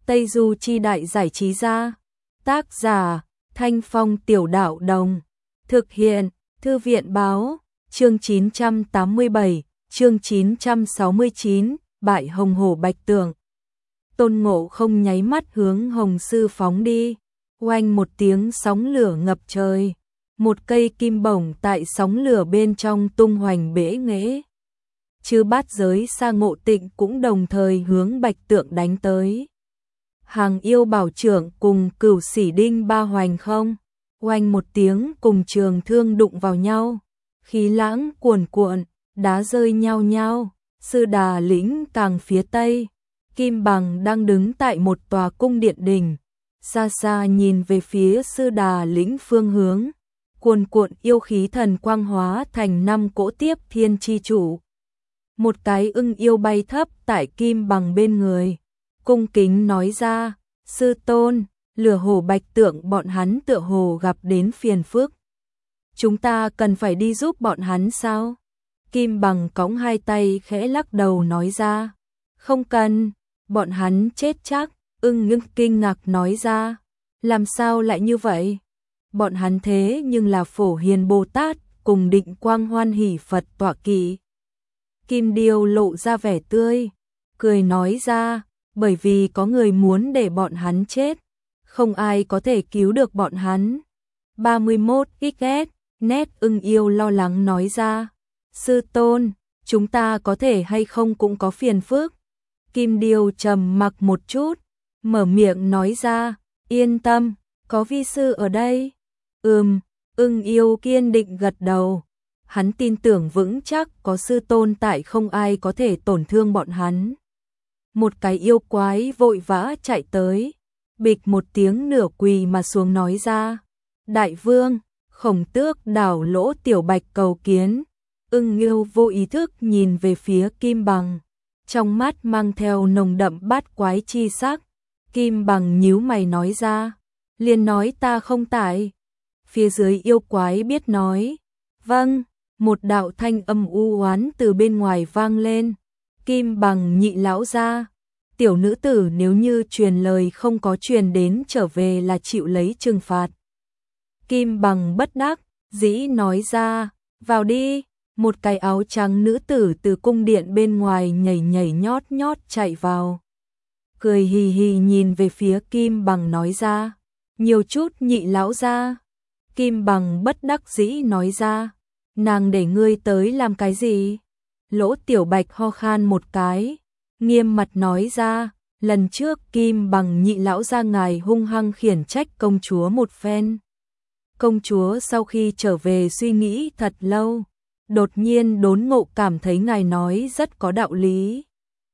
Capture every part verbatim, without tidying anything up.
Tây Du Chi Đại Giải Trí Gia. Tác giả Thanh Phong Tiểu Đạo Đồng. Thực hiện Thư viện Báo. Chương chín trăm tám mươi bảy, chương chín trăm sáu mươi chín, Bại Hồng Hổ Bạch Tượng. Tôn Ngộ Không nháy mắt hướng Hồng Sư phóng đi. Oanh một tiếng sóng lửa ngập trời. Một cây kim bổng tại sóng lửa bên trong tung hoành bể nghễ. Chư Bát Giới Sa Ngộ Tịnh cũng đồng thời hướng Bạch Tượng đánh tới. Hàng Yêu Bảo Trưởng cùng Cửu Sỉ Đinh Ba Hoành Không. Oanh một tiếng cùng trường thương đụng vào nhau. Khí lãng cuồn cuộn, đá rơi nhao nhao. Sư Đà Lĩnh càng phía tây. Kim Bằng đang đứng tại một tòa cung điện đình. Xa xa nhìn về phía Sư Đà Lĩnh phương hướng. Cuồn cuộn yêu khí thần quang hóa thành năm cỗ tiếp thiên chi chủ. Một cái ưng yêu bay thấp tại Kim Bằng bên người. Cung kính nói ra, sư tôn, Lửa Hổ Bạch Tượng bọn hắn tựa hồ gặp đến phiền phức. Chúng ta cần phải đi giúp bọn hắn sao? Kim Bằng cõng hai tay khẽ lắc đầu nói ra. Không cần, bọn hắn chết chắc. Ưng ngưng kinh ngạc nói ra. Làm sao lại như vậy? Bọn hắn thế nhưng là Phổ Hiền Bồ Tát cùng Định Quang Hoan Hỷ Phật tọa kỵ. Kim Điêu lộ ra vẻ tươi, cười nói ra, bởi vì có người muốn để bọn hắn chết, không ai có thể cứu được bọn hắn. ba mươi mốt ích ét, nét Ưng Yêu lo lắng nói ra, sư tôn, chúng ta có thể hay không cũng có phiền phức. Kim Điêu trầm mặc một chút, mở miệng nói ra, yên tâm, có vi sư ở đây. Ừm, Ưng Yêu kiên định gật đầu. Hắn tin tưởng vững chắc có sư tôn tại không ai có thể tổn thương bọn hắn. Một cái yêu quái vội vã chạy tới, bịch một tiếng nửa quỳ mà xuống nói ra. Đại vương, Khổng Tước đảo Lỗ Tiểu Bạch cầu kiến. Ưng Yêu vô ý thức nhìn về phía Kim Bằng, trong mắt mang theo nồng đậm bát quái chi sắc. Kim Bằng nhíu mày nói ra, liền nói ta không tại. Phía dưới yêu quái biết nói, vâng. Một đạo thanh âm u oán từ bên ngoài vang lên. Kim Bằng nhị lão ra. Tiểu nữ tử nếu như truyền lời không có truyền đến trở về là chịu lấy trừng phạt. Kim Bằng bất đắc dĩ nói ra, vào đi. Một cái áo trắng nữ tử từ cung điện bên ngoài nhảy nhảy nhót nhót chạy vào. Cười hì hì nhìn về phía Kim Bằng nói ra, nhiều chút nhị lão ra. Kim Bằng bất đắc dĩ nói ra, nàng để ngươi tới làm cái gì? Lỗ Tiểu Bạch ho khan một cái, nghiêm mặt nói ra, lần trước Kim Bằng nhị lão ra ngài hung hăng khiển trách công chúa một phen. Công chúa sau khi trở về suy nghĩ thật lâu, đột nhiên đốn ngộ cảm thấy ngài nói rất có đạo lý.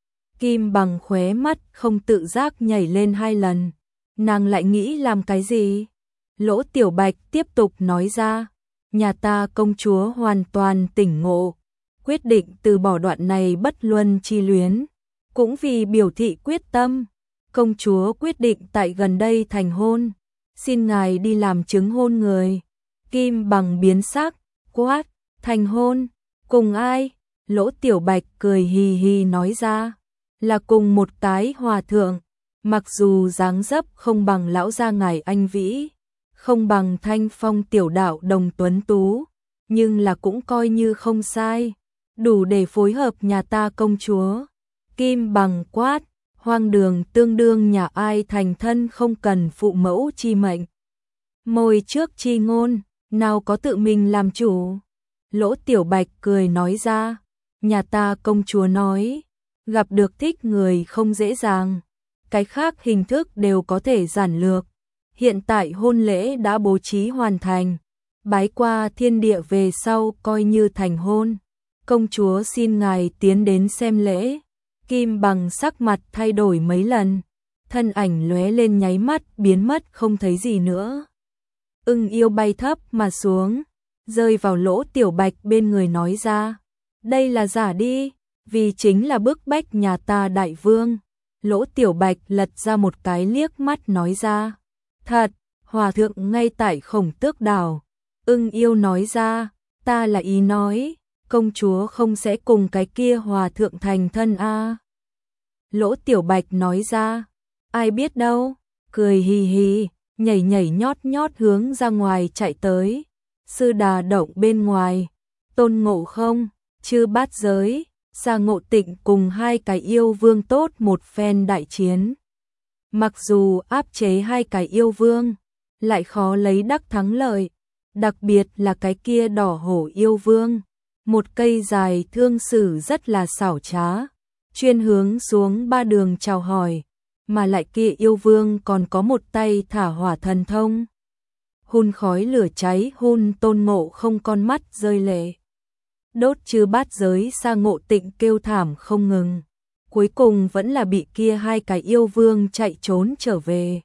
Kim Bằng khóe mắt không tự giác nhảy lên hai lần, nàng lại nghĩ làm cái gì? Lỗ Tiểu Bạch tiếp tục nói ra, nhà ta công chúa hoàn toàn tỉnh ngộ, quyết định từ bỏ đoạn này bất luân chi luyến, cũng vì biểu thị quyết tâm, công chúa quyết định tại gần đây thành hôn, xin ngài đi làm chứng hôn người. Kim Bằng biến sắc, quát, thành hôn, cùng ai? Lỗ Tiểu Bạch cười hì hì nói ra, là cùng một cái hòa thượng, mặc dù dáng dấp không bằng lão gia ngài anh vĩ, không bằng Thanh Phong Tiểu Đạo Đồng tuấn tú, nhưng là cũng coi như không sai, đủ để phối hợp nhà ta công chúa. Kim Bằng quát, hoang đường tương đương nhà ai thành thân không cần phụ mẫu chi mệnh. Môi trước chi ngôn, nào có tự mình làm chủ. Lỗ Tiểu Bạch cười nói ra, nhà ta công chúa nói, gặp được thích người không dễ dàng, cái khác hình thức đều có thể giản lược. Hiện tại hôn lễ đã bố trí hoàn thành, bái qua thiên địa về sau coi như thành hôn. Công chúa xin ngài tiến đến xem lễ. Kim Bằng sắc mặt thay đổi mấy lần, thân ảnh lóe lên nháy mắt biến mất không thấy gì nữa. Ưng Yêu bay thấp mà xuống, rơi vào Lỗ Tiểu Bạch bên người nói ra, đây là giả đi, vì chính là bức bách nhà ta đại vương. Lỗ Tiểu Bạch lật ra một cái liếc mắt nói ra, thật, hòa thượng ngay tại Khổng Tước đảo. Ưng Yêu nói ra, ta là ý nói, công chúa không sẽ cùng cái kia hòa thượng thành thân a. Lỗ Tiểu Bạch nói ra, ai biết đâu, cười hì hì, nhảy nhảy nhót nhót hướng ra ngoài chạy tới. Sư Đà Động bên ngoài, Tôn Ngộ Không, Chư Bát Giới, Sa Ngộ Tịnh cùng hai cái yêu vương tốt một phen đại chiến. Mặc dù áp chế hai cái yêu vương, lại khó lấy đắc thắng lợi, đặc biệt là cái kia đỏ hổ yêu vương, một cây dài thương sử rất là xảo trá, chuyên hướng xuống ba đường chào hỏi, mà lại kia yêu vương còn có một tay thả hỏa thần thông. Hun khói lửa cháy hun Tôn Ngộ Không con mắt rơi lệ. Đốt Chư Bát Giới Sa Ngộ Tịnh kêu thảm không ngừng. Cuối cùng vẫn là bị kia hai cái yêu vương chạy trốn trở về.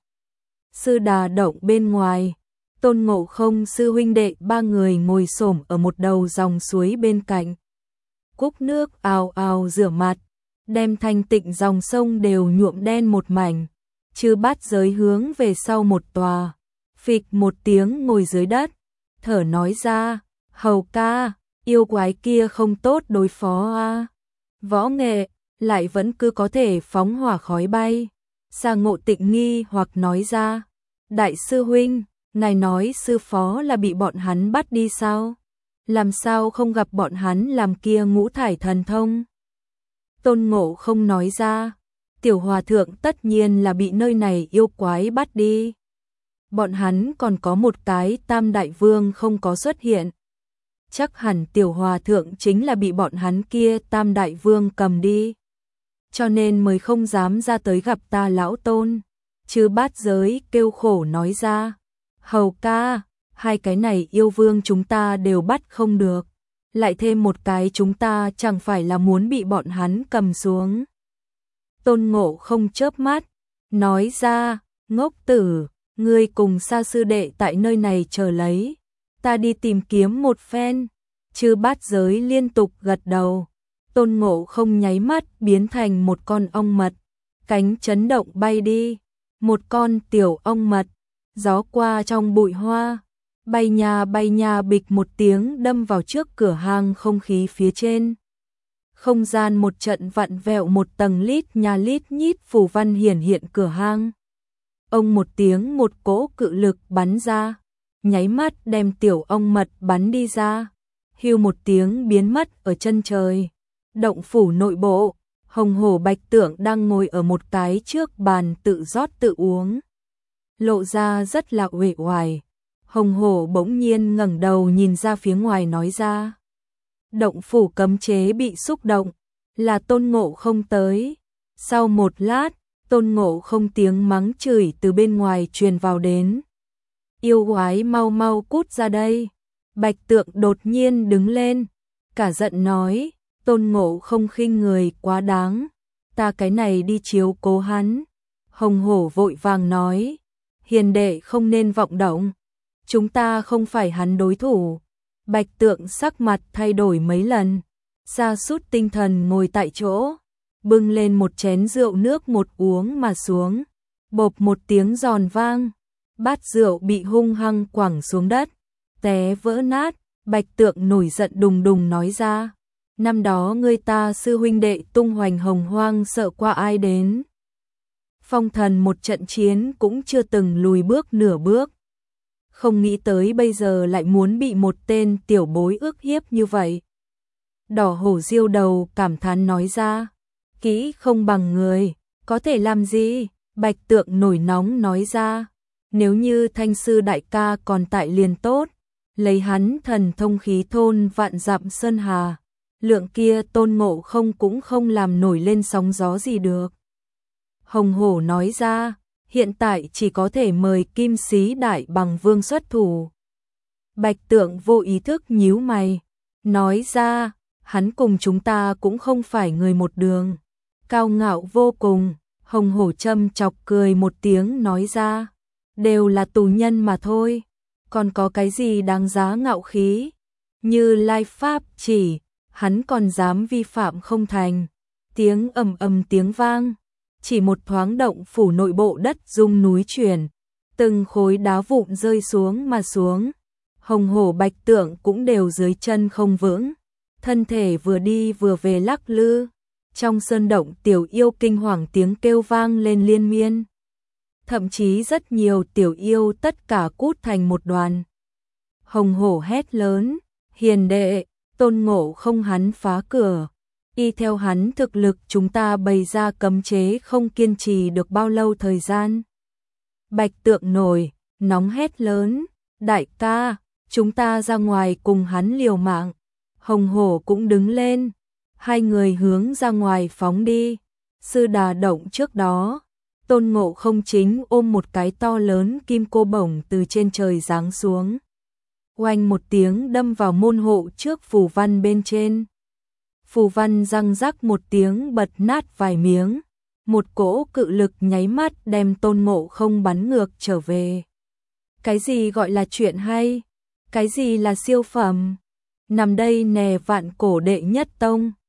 Sư Đà Động bên ngoài, Tôn Ngộ Không sư huynh đệ ba người ngồi xổm ở một đầu dòng suối bên cạnh. Cúc nước ào ào rửa mặt, đem thanh tịnh dòng sông đều nhuộm đen một mảnh. Chư Bát Giới hướng về sau một tòa, phịch một tiếng ngồi dưới đất, thở nói ra, hầu ca, yêu quái kia không tốt đối phó a. Võ nghệ, lại vẫn cứ có thể phóng hỏa khói bay. Sa Ngộ Tịnh nghi hoặc nói ra, đại sư huynh, ngài nói sư phó là bị bọn hắn bắt đi sao? Làm sao không gặp bọn hắn làm kia ngũ thải thần thông? Tôn Ngộ Không nói ra, tiểu hòa thượng tất nhiên là bị nơi này yêu quái bắt đi. Bọn hắn còn có một cái tam đại vương không có xuất hiện. Chắc hẳn tiểu hòa thượng chính là bị bọn hắn kia tam đại vương cầm đi. Cho nên mới không dám ra tới gặp ta lão Tôn. Chư Bát Giới kêu khổ nói ra, hầu ca, hai cái này yêu vương chúng ta đều bắt không được. Lại thêm một cái chúng ta chẳng phải là muốn bị bọn hắn cầm xuống. Tôn Ngộ Không chớp mắt, nói ra, ngốc tử, ngươi cùng Sa sư đệ tại nơi này chờ lấy. Ta đi tìm kiếm một phen. Chư Bát Giới liên tục gật đầu. Tôn Ngộ Không nháy mắt biến thành một con ong mật, cánh chấn động bay đi. Một con tiểu ong mật, gió qua trong bụi hoa, bay nha bay nha bịch một tiếng đâm vào trước cửa hang không khí phía trên. Không gian một trận vặn vẹo, một tầng lít nha lít nhít phù văn hiển hiện cửa hang. Ông một tiếng một cỗ cự lực bắn ra, nháy mắt đem tiểu ong mật bắn đi ra. Hưu một tiếng biến mất ở chân trời. Động phủ nội bộ, Hồng Hổ Bạch Tượng đang ngồi ở một cái trước bàn tự rót tự uống. Lộ ra rất là uể oải. Hồng Hổ bỗng nhiên ngẩng đầu nhìn ra phía ngoài nói ra. Động phủ cấm chế bị xúc động, là Tôn Ngộ Không tới. Sau một lát, Tôn Ngộ Không tiếng mắng chửi từ bên ngoài truyền vào đến. Yêu quái mau mau cút ra đây. Bạch Tượng đột nhiên đứng lên, cả giận nói, Tôn Ngộ Không khinh người quá đáng, ta cái này đi chiếu cố hắn. Hồng Hổ vội vàng nói, hiền đệ không nên vọng động, chúng ta không phải hắn đối thủ. Bạch Tượng sắc mặt thay đổi mấy lần, sa sút tinh thần ngồi tại chỗ, bưng lên một chén rượu nước một uống mà xuống, bộp một tiếng giòn vang, bát rượu bị hung hăng quẳng xuống đất, té vỡ nát. Bạch Tượng nổi giận đùng đùng nói ra, năm đó ngươi ta sư huynh đệ tung hoành hồng hoang sợ qua ai đến. Phong thần một trận chiến cũng chưa từng lùi bước nửa bước. Không nghĩ tới bây giờ lại muốn bị một tên tiểu bối ức hiếp như vậy. Đỏ hổ diêu đầu cảm thán nói ra, kỹ không bằng người, có thể làm gì? Bạch Tượng nổi nóng nói ra, nếu như Thanh sư đại ca còn tại liền tốt. Lấy hắn thần thông khí thôn vạn dặm sơn hà, lượng kia Tôn Ngộ Không cũng không làm nổi lên sóng gió gì được. Hồng Hổ nói ra, hiện tại chỉ có thể mời Kim Sĩ Đại Bằng Vương xuất thủ. Bạch Tượng vô ý thức nhíu mày, nói ra, hắn cùng chúng ta cũng không phải người một đường. Cao ngạo vô cùng, Hồng Hổ châm chọc cười một tiếng nói ra, đều là tù nhân mà thôi. Còn có cái gì đáng giá ngạo khí? Như Lai Pháp chỉ, hắn còn dám vi phạm không thành. Tiếng ầm ầm tiếng vang, chỉ một thoáng động phủ nội bộ đất rung núi chuyển, từng khối đá vụn rơi xuống mà xuống. Hồng Hổ Bạch Tượng cũng đều dưới chân không vững, thân thể vừa đi vừa về lắc lư. Trong sơn động tiểu yêu kinh hoàng tiếng kêu vang lên liên miên. thậm chí rất nhiều tiểu yêu tất cả cút thành một đoàn. Hồng Hổ hét lớn, hiền đệ, Tôn Ngộ Không hắn phá cửa. Y theo hắn thực lực chúng ta bày ra cấm chế không kiên trì được bao lâu thời gian. Bạch Tượng nổi, nóng hét lớn, đại ca, chúng ta ra ngoài cùng hắn liều mạng. Hồng Hổ cũng đứng lên, hai người hướng ra ngoài phóng đi. Sư Đà động trước đó, Tôn Ngộ Không chính ôm một cái to lớn kim cô bổng từ trên trời giáng xuống. Oanh một tiếng đâm vào môn hộ trước phù văn bên trên. Phù văn răng rắc một tiếng bật nát vài miếng. Một cỗ cự lực nháy mắt đem Tôn Ngộ Không bắn ngược trở về. Cái gì gọi là chuyện hay? Cái gì là siêu phẩm? Nằm đây nè vạn cổ đệ nhất tông.